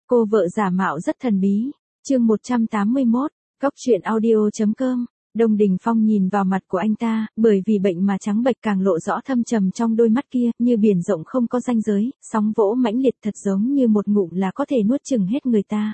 Cô vợ giả mạo rất thần bí. Chương 181, Cốc truyện audio.com. Đông Đình Phong nhìn vào mặt của anh ta, bởi vì bệnh mà trắng bệch càng lộ rõ thâm trầm trong đôi mắt kia, như biển rộng không có ranh giới, sóng vỗ mãnh liệt thật giống như một ngụm là có thể nuốt chửng hết người ta.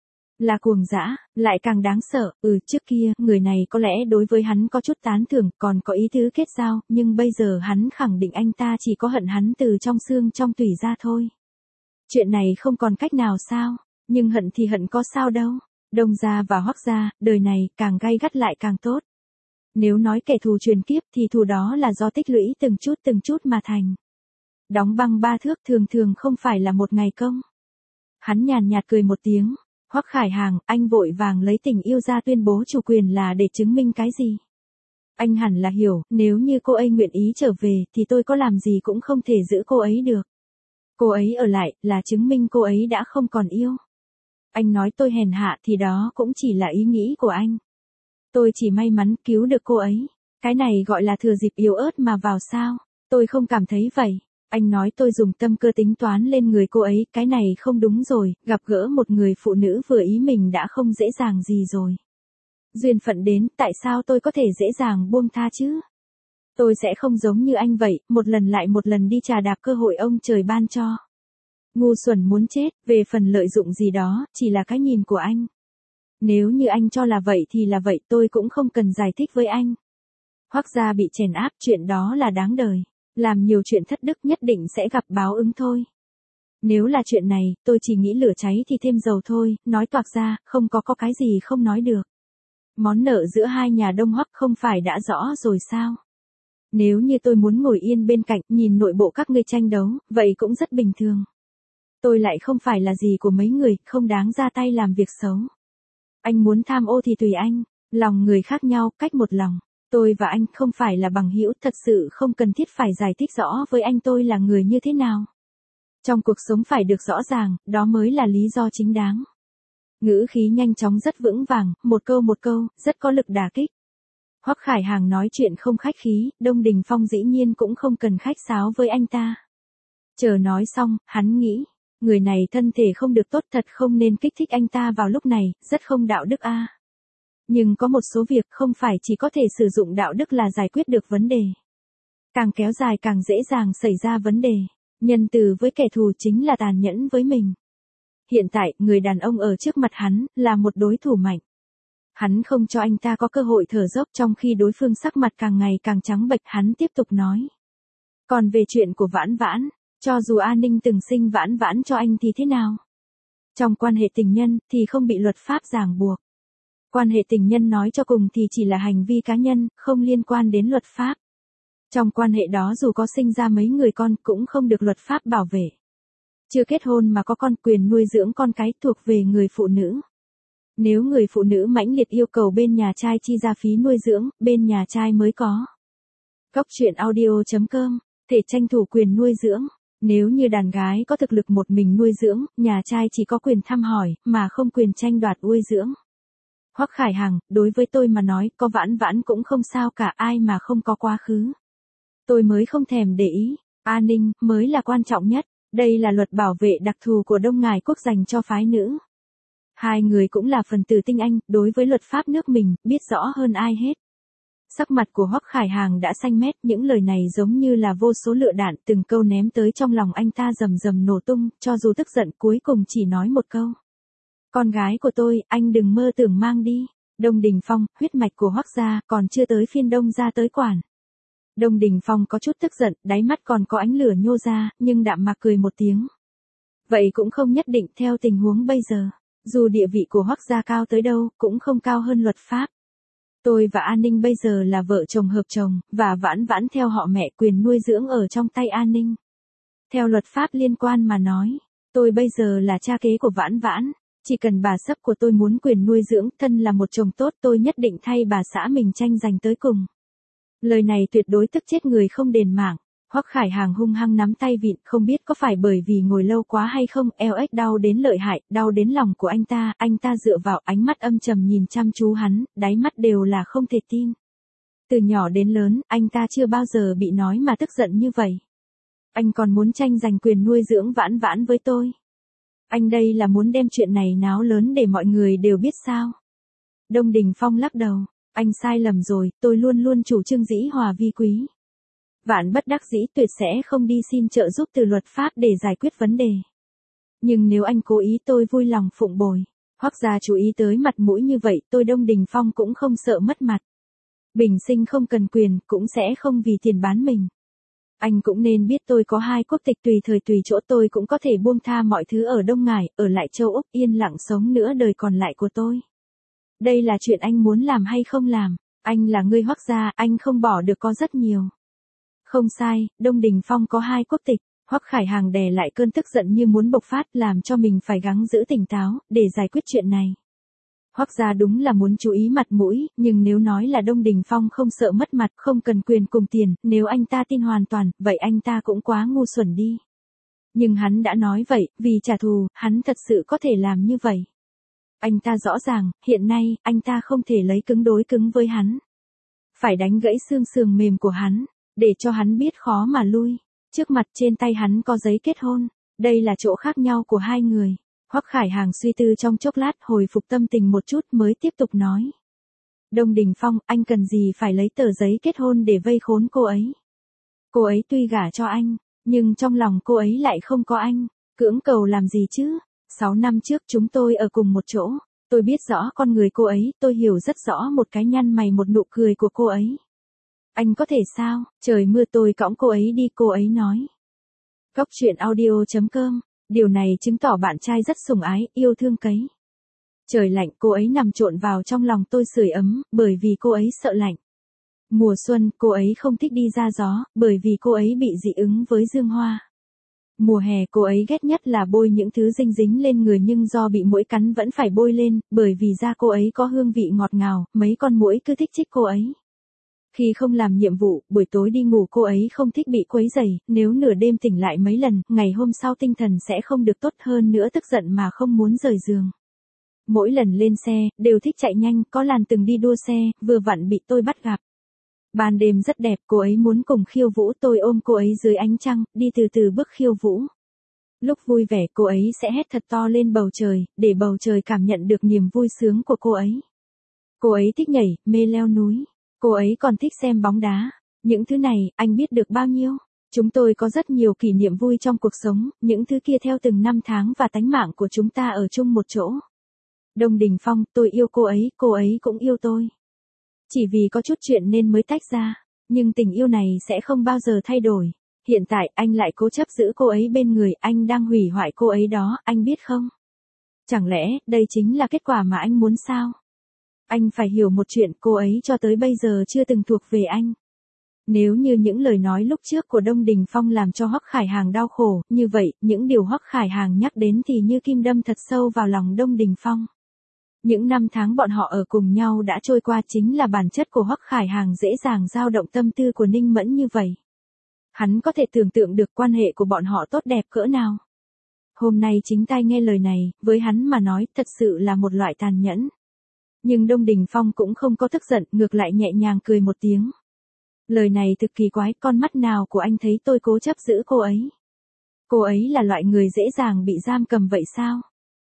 Là cuồng dã, lại càng đáng sợ. Trước kia, người này có lẽ đối với hắn có chút tán thưởng, còn có ý tứ kết giao, nhưng bây giờ hắn khẳng định anh ta chỉ có hận hắn từ trong xương trong tủy ra thôi. Chuyện này không còn cách nào sao? Nhưng hận thì hận có sao đâu. Đông gia và Hoắc gia, đời này càng gay gắt lại càng tốt. Nếu nói kẻ thù truyền kiếp thì thù đó là do tích lũy từng chút mà thành. Đóng băng 3 thước thường thường không phải là một ngày công. Hắn nhàn nhạt cười một tiếng. Hoắc Khải Hàng, anh vội vàng lấy tình yêu ra tuyên bố chủ quyền là để chứng minh cái gì? Anh hẳn là hiểu, nếu như cô ấy nguyện ý trở về thì tôi có làm gì cũng không thể giữ cô ấy được. Cô ấy ở lại là chứng minh cô ấy đã không còn yêu. Anh nói tôi hèn hạ thì đó cũng chỉ là ý nghĩ của anh. Tôi chỉ may mắn cứu được cô ấy. Cái này gọi là thừa dịp yếu ớt mà vào sao? Tôi không cảm thấy vậy. Anh nói tôi dùng tâm cơ tính toán lên người cô ấy, cái này không đúng rồi, gặp gỡ một người phụ nữ vừa ý mình đã không dễ dàng gì rồi. Duyên phận đến, tại sao tôi có thể dễ dàng buông tha chứ? Tôi sẽ không giống như anh vậy, một lần lại một lần đi trà đạp cơ hội ông trời ban cho. Ngu xuẩn muốn chết, về phần lợi dụng gì đó, chỉ là cái nhìn của anh. Nếu như anh cho là vậy thì là vậy, tôi cũng không cần giải thích với anh. Hoắc gia bị chèn áp, chuyện đó là đáng đời. Làm nhiều chuyện thất đức nhất định sẽ gặp báo ứng thôi. Nếu là chuyện này, tôi chỉ nghĩ lửa cháy thì thêm dầu thôi, nói toạc ra, không có cái gì không nói được. Món nợ giữa hai nhà Đông Hoắc không phải đã rõ rồi sao? Nếu như tôi muốn ngồi yên bên cạnh, nhìn nội bộ các ngươi tranh đấu, vậy cũng rất bình thường. Tôi lại không phải là gì của mấy người, không đáng ra tay làm việc xấu. Anh muốn tham ô thì tùy anh, lòng người khác nhau, cách một lòng. Tôi và anh không phải là bằng hữu, thật sự không cần thiết phải giải thích rõ với anh tôi là người như thế nào. Trong cuộc sống phải được rõ ràng, đó mới là lý do chính đáng. Ngữ khí nhanh chóng rất vững vàng, một câu, rất có lực đả kích. Hoắc Khải Hàng nói chuyện không khách khí, Đông Đình Phong dĩ nhiên cũng không cần khách sáo với anh ta. Chờ nói xong, hắn nghĩ, người này thân thể không được tốt thật không nên kích thích anh ta vào lúc này, rất không đạo đức a. Nhưng có một số việc không phải chỉ có thể sử dụng đạo đức là giải quyết được vấn đề. Càng kéo dài càng dễ dàng xảy ra vấn đề. Nhân từ với kẻ thù chính là tàn nhẫn với mình. Hiện tại, người đàn ông ở trước mặt hắn, là một đối thủ mạnh. Hắn không cho anh ta có cơ hội thở dốc trong khi đối phương sắc mặt càng ngày càng trắng bệch, hắn tiếp tục nói. Còn về chuyện của Vãn Vãn, cho dù A Ninh từng sinh Vãn Vãn cho anh thì thế nào? Trong quan hệ tình nhân, thì không bị luật pháp ràng buộc. Quan hệ tình nhân nói cho cùng thì chỉ là hành vi cá nhân, không liên quan đến luật pháp. Trong quan hệ đó dù có sinh ra mấy người con cũng không được luật pháp bảo vệ. Chưa kết hôn mà có con, quyền nuôi dưỡng con cái thuộc về người phụ nữ. Nếu người phụ nữ mãnh liệt yêu cầu bên nhà trai chi ra phí nuôi dưỡng, bên nhà trai mới có. Cốc truyện audio.com, thể tranh thủ quyền nuôi dưỡng. Nếu như đàn gái có thực lực một mình nuôi dưỡng, nhà trai chỉ có quyền thăm hỏi, mà không quyền tranh đoạt nuôi dưỡng. Hoắc Khải Hàng, đối với tôi mà nói, có Vãn Vãn cũng không sao cả, ai mà không có quá khứ. Tôi mới không thèm để ý, an ninh mới là quan trọng nhất, đây là luật bảo vệ đặc thù của Đông Ngải quốc dành cho phái nữ. Hai người cũng là phần tử tinh anh, đối với luật pháp nước mình, biết rõ hơn ai hết. Sắc mặt của Hoắc Khải Hàng đã xanh mét, những lời này giống như là vô số lựu đạn, từng câu ném tới trong lòng anh ta rầm rầm nổ tung, cho dù tức giận cuối cùng chỉ nói một câu. Con gái của tôi, anh đừng mơ tưởng mang đi. Đông Đình Phong, huyết mạch của Hoắc gia, còn chưa tới phiên Đông gia tới quản. Đông Đình Phong có chút tức giận, đáy mắt còn có ánh lửa nhô ra, nhưng đạm mạc cười một tiếng. Vậy cũng không nhất định theo tình huống bây giờ. Dù địa vị của Hoắc gia cao tới đâu, cũng không cao hơn luật pháp. Tôi và An Ninh bây giờ là vợ chồng hợp chồng, và Vãn Vãn theo họ mẹ, quyền nuôi dưỡng ở trong tay An Ninh. Theo luật pháp liên quan mà nói, tôi bây giờ là cha kế của Vãn Vãn. Chỉ cần bà sấp của tôi muốn quyền nuôi dưỡng, thân là một chồng tốt, tôi nhất định thay bà xã mình tranh giành tới cùng. Lời này tuyệt đối tức chết người không đền mạng. Hoắc Khải Hàng hung hăng nắm tay vịn, không biết có phải bởi vì ngồi lâu quá hay không, eo ếch đau đến lợi hại, đau đến lòng của anh ta dựa vào ánh mắt âm trầm nhìn chăm chú hắn, đáy mắt đều là không thể tin. Từ nhỏ đến lớn, anh ta chưa bao giờ bị nói mà tức giận như vậy. Anh còn muốn tranh giành quyền nuôi dưỡng Vãn Vãn với tôi. Anh đây là muốn đem chuyện này náo lớn để mọi người đều biết sao? Đông Đình Phong lắc đầu, anh sai lầm rồi, tôi luôn luôn chủ trương dĩ hòa vi quý. Vạn bất đắc dĩ tuyệt sẽ không đi xin trợ giúp từ luật pháp để giải quyết vấn đề. Nhưng nếu anh cố ý tôi vui lòng phụng bồi. Hoắc gia chú ý tới mặt mũi như vậy, tôi Đông Đình Phong cũng không sợ mất mặt. Bình sinh không cần quyền, cũng sẽ không vì tiền bán mình. Anh cũng nên biết tôi có 2 quốc tịch, tùy thời tùy chỗ tôi cũng có thể buông tha mọi thứ ở Đông Ngải, ở lại châu Úc yên lặng sống nửa đời còn lại của tôi. Đây là chuyện anh muốn làm hay không làm, anh là người Hoắc gia, anh không bỏ được có rất nhiều. Không sai, Đông Đình Phong có 2 quốc tịch. Hoắc Khải Hàng đè lại cơn tức giận như muốn bộc phát, làm cho mình phải gắng giữ tỉnh táo, để giải quyết chuyện này. Hoắc gia đúng là muốn chú ý mặt mũi, nhưng nếu nói là Đông Đình Phong không sợ mất mặt, không cần quyền cùng tiền, nếu anh ta tin hoàn toàn, vậy anh ta cũng quá ngu xuẩn đi. Nhưng hắn đã nói vậy, vì trả thù, hắn thật sự có thể làm như vậy. Anh ta rõ ràng, hiện nay, anh ta không thể lấy cứng đối cứng với hắn. Phải đánh gãy xương sườn mềm của hắn, để cho hắn biết khó mà lui. Trước mặt trên tay hắn có giấy kết hôn, đây là chỗ khác nhau của 2 người. Hoắc Khải Hàng suy tư trong chốc lát, hồi phục tâm tình một chút mới tiếp tục nói. Đông Đình Phong, anh cần gì phải lấy tờ giấy kết hôn để vây khốn cô ấy. Cô ấy tuy gả cho anh, nhưng trong lòng cô ấy lại không có anh, cưỡng cầu làm gì chứ. 6 năm trước chúng tôi ở cùng một chỗ, tôi biết rõ con người cô ấy, tôi hiểu rất rõ một cái nhăn mày một nụ cười của cô ấy. Anh có thể sao, trời mưa tôi cõng cô ấy đi, cô ấy nói. Góc truyện audio.com, điều này chứng tỏ bạn trai rất sủng ái, yêu thương cấy. Trời lạnh cô ấy nằm trộn vào trong lòng tôi sưởi ấm, bởi vì cô ấy sợ lạnh. Mùa xuân cô ấy không thích đi ra gió, bởi vì cô ấy bị dị ứng với dương hoa. Mùa hè cô ấy ghét nhất là bôi những thứ dinh dính lên người nhưng do bị muỗi cắn vẫn phải bôi lên, bởi vì da cô ấy có hương vị ngọt ngào, mấy con muỗi cứ thích chích cô ấy. Khi không làm nhiệm vụ, buổi tối đi ngủ cô ấy không thích bị quấy rầy, nếu nửa đêm tỉnh lại mấy lần, ngày hôm sau tinh thần sẽ không được tốt, hơn nữa tức giận mà không muốn rời giường. Mỗi lần lên xe, đều thích chạy nhanh, có lần từng đi đua xe, vừa vặn bị tôi bắt gặp. Ban đêm rất đẹp, cô ấy muốn cùng khiêu vũ, tôi ôm cô ấy dưới ánh trăng, đi từ từ bước khiêu vũ. Lúc vui vẻ cô ấy sẽ hét thật to lên bầu trời, để bầu trời cảm nhận được niềm vui sướng của cô ấy. Cô ấy thích nhảy, mê leo núi. Cô ấy còn thích xem bóng đá. Những thứ này, anh biết được bao nhiêu? Chúng tôi có rất nhiều kỷ niệm vui trong cuộc sống, những thứ kia theo từng năm tháng và tánh mạng của chúng ta ở chung một chỗ. Đông Đình Phong, tôi yêu cô ấy cũng yêu tôi. Chỉ vì có chút chuyện nên mới tách ra, nhưng tình yêu này sẽ không bao giờ thay đổi. Hiện tại anh lại cố chấp giữ cô ấy bên người, anh đang hủy hoại cô ấy đó, anh biết không? Chẳng lẽ, đây chính là kết quả mà anh muốn sao? Anh phải hiểu một chuyện, cô ấy cho tới bây giờ chưa từng thuộc về anh. Nếu như những lời nói lúc trước của Đông Đình Phong làm cho Hoắc Khải Hàng đau khổ, như vậy, những điều Hoắc Khải Hàng nhắc đến thì như kim đâm thật sâu vào lòng Đông Đình Phong. Những năm tháng bọn họ ở cùng nhau đã trôi qua, chính là bản chất của Hoắc Khải Hàng dễ dàng dao động tâm tư của Ninh Mẫn như vậy. Hắn có thể tưởng tượng được quan hệ của bọn họ tốt đẹp cỡ nào. Hôm nay chính tai nghe lời này, với hắn mà nói thật sự là một loại tàn nhẫn. Nhưng Đông Đình Phong cũng không có tức giận, ngược lại nhẹ nhàng cười một tiếng. Lời này thực kỳ quái, con mắt nào của anh thấy tôi cố chấp giữ cô ấy? Cô ấy là loại người dễ dàng bị giam cầm vậy sao?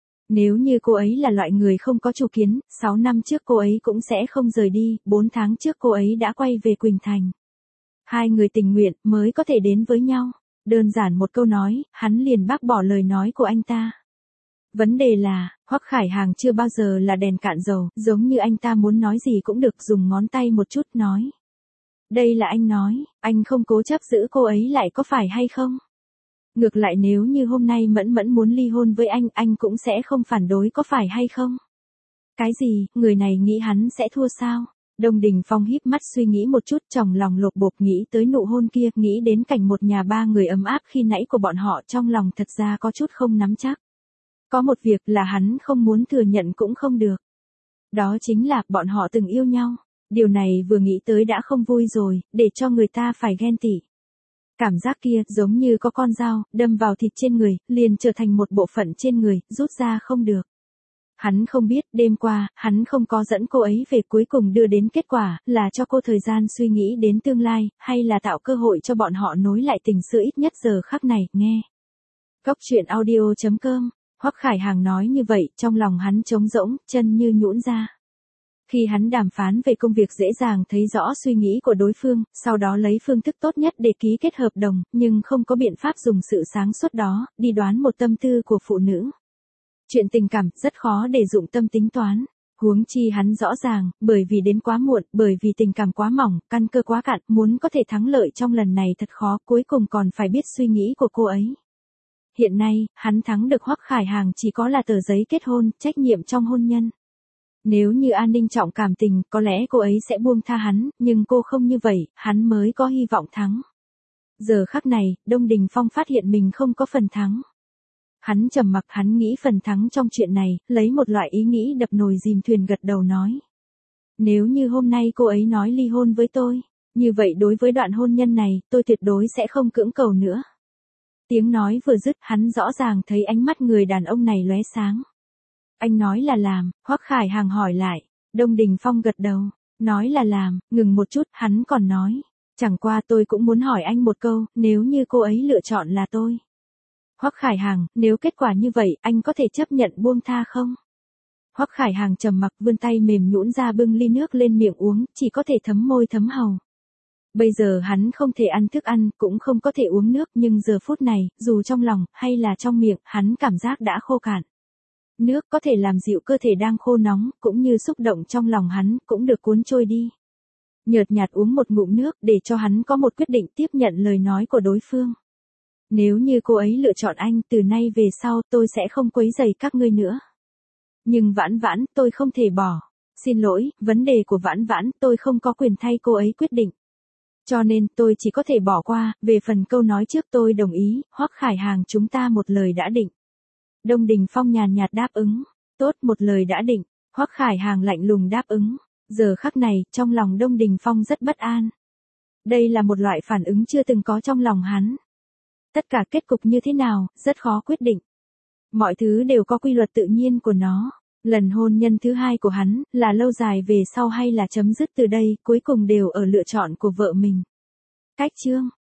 Nếu như cô ấy là loại người không có chủ kiến, 6 năm trước cô ấy cũng sẽ không rời đi, 4 tháng trước cô ấy đã quay về Quỳnh Thành. 2 người tình nguyện mới có thể đến với nhau. Đơn giản một câu nói, hắn liền bác bỏ lời nói của anh ta. Vấn đề là, Hoắc Khải Hàng chưa bao giờ là đèn cạn dầu, giống như anh ta muốn nói gì cũng được, dùng ngón tay một chút nói. Đây là anh nói, anh không cố chấp giữ cô ấy lại có phải hay không? Ngược lại nếu như hôm nay Mẫn Mẫn muốn ly hôn với anh cũng sẽ không phản đối có phải hay không? Cái gì, người này nghĩ hắn sẽ thua sao? Đông Đình Phong híp mắt suy nghĩ một chút, trong lòng lột bột nghĩ tới nụ hôn kia, nghĩ đến cảnh một nhà 3 người ấm áp khi nãy của bọn họ, trong lòng thật ra có chút không nắm chắc. Có một việc là hắn không muốn thừa nhận cũng không được. Đó chính là, bọn họ từng yêu nhau. Điều này vừa nghĩ tới đã không vui rồi, để cho người ta phải ghen tị. Cảm giác kia giống như có con dao, đâm vào thịt trên người, liền trở thành một bộ phận trên người, rút ra không được. Hắn không biết, đêm qua, hắn không có dẫn cô ấy về, cuối cùng đưa đến kết quả, là cho cô thời gian suy nghĩ đến tương lai, hay là tạo cơ hội cho bọn họ nối lại tình xưa ít nhất giờ khắc này, nghe. Góc truyện audio.com Hoắc Khải Hàng nói như vậy, trong lòng hắn trống rỗng, chân như nhũn ra. Khi hắn đàm phán về công việc dễ dàng thấy rõ suy nghĩ của đối phương, sau đó lấy phương thức tốt nhất để ký kết hợp đồng, nhưng không có biện pháp dùng sự sáng suốt đó, đi đoán một tâm tư của phụ nữ. Chuyện tình cảm rất khó để dụng tâm tính toán. Huống chi hắn rõ ràng, bởi vì đến quá muộn, bởi vì tình cảm quá mỏng, căn cơ quá cạn, muốn có thể thắng lợi trong lần này thật khó, cuối cùng còn phải biết suy nghĩ của cô ấy. Hiện nay, hắn thắng được Hoắc Khải Hàng chỉ có là tờ giấy kết hôn, trách nhiệm trong hôn nhân. Nếu như An Ninh trọng cảm tình, có lẽ cô ấy sẽ buông tha hắn, nhưng cô không như vậy, hắn mới có hy vọng thắng. Giờ khắc này, Đông Đình Phong phát hiện mình không có phần thắng. Hắn trầm mặc, hắn nghĩ phần thắng trong chuyện này, lấy một loại ý nghĩ đập nồi dìm thuyền gật đầu nói. Nếu như hôm nay cô ấy nói ly hôn với tôi, như vậy đối với đoạn hôn nhân này, tôi tuyệt đối sẽ không cưỡng cầu nữa. Tiếng nói vừa dứt, hắn rõ ràng thấy ánh mắt người đàn ông này lóe sáng. Anh nói là làm, Hoắc Khải Hàng hỏi lại. Đông Đình Phong gật đầu, nói là làm, ngừng một chút, hắn còn nói. Chẳng qua tôi cũng muốn hỏi anh một câu, nếu như cô ấy lựa chọn là tôi. Hoắc Khải Hàng, nếu kết quả như vậy, anh có thể chấp nhận buông tha không? Hoắc Khải Hàng trầm mặc, vươn tay mềm nhũn ra bưng ly nước lên miệng uống, chỉ có thể thấm môi thấm hầu. Bây giờ hắn không thể ăn thức ăn, cũng không có thể uống nước, nhưng giờ phút này, dù trong lòng, hay là trong miệng, hắn cảm giác đã khô cạn. Nước có thể làm dịu cơ thể đang khô nóng, cũng như xúc động trong lòng hắn, cũng được cuốn trôi đi. Nhợt nhạt uống một ngụm nước, để cho hắn có một quyết định tiếp nhận lời nói của đối phương. Nếu như cô ấy lựa chọn anh, từ nay về sau, tôi sẽ không quấy rầy các ngươi nữa. Nhưng Vãn Vãn, tôi không thể bỏ. Xin lỗi, vấn đề của Vãn Vãn, tôi không có quyền thay cô ấy quyết định. Cho nên, tôi chỉ có thể bỏ qua, về phần câu nói trước tôi đồng ý, Hoắc Khải Hàng chúng ta một lời đã định. Đông Đình Phong nhàn nhạt đáp ứng. Tốt, một lời đã định. Hoắc Khải Hàng lạnh lùng đáp ứng. Giờ khắc này, trong lòng Đông Đình Phong rất bất an. Đây là một loại phản ứng chưa từng có trong lòng hắn. Tất cả kết cục như thế nào, rất khó quyết định. Mọi thứ đều có quy luật tự nhiên của nó. Lần hôn nhân thứ hai của hắn, là lâu dài về sau hay là chấm dứt từ đây, cuối cùng đều ở lựa chọn của vợ mình. Cách chương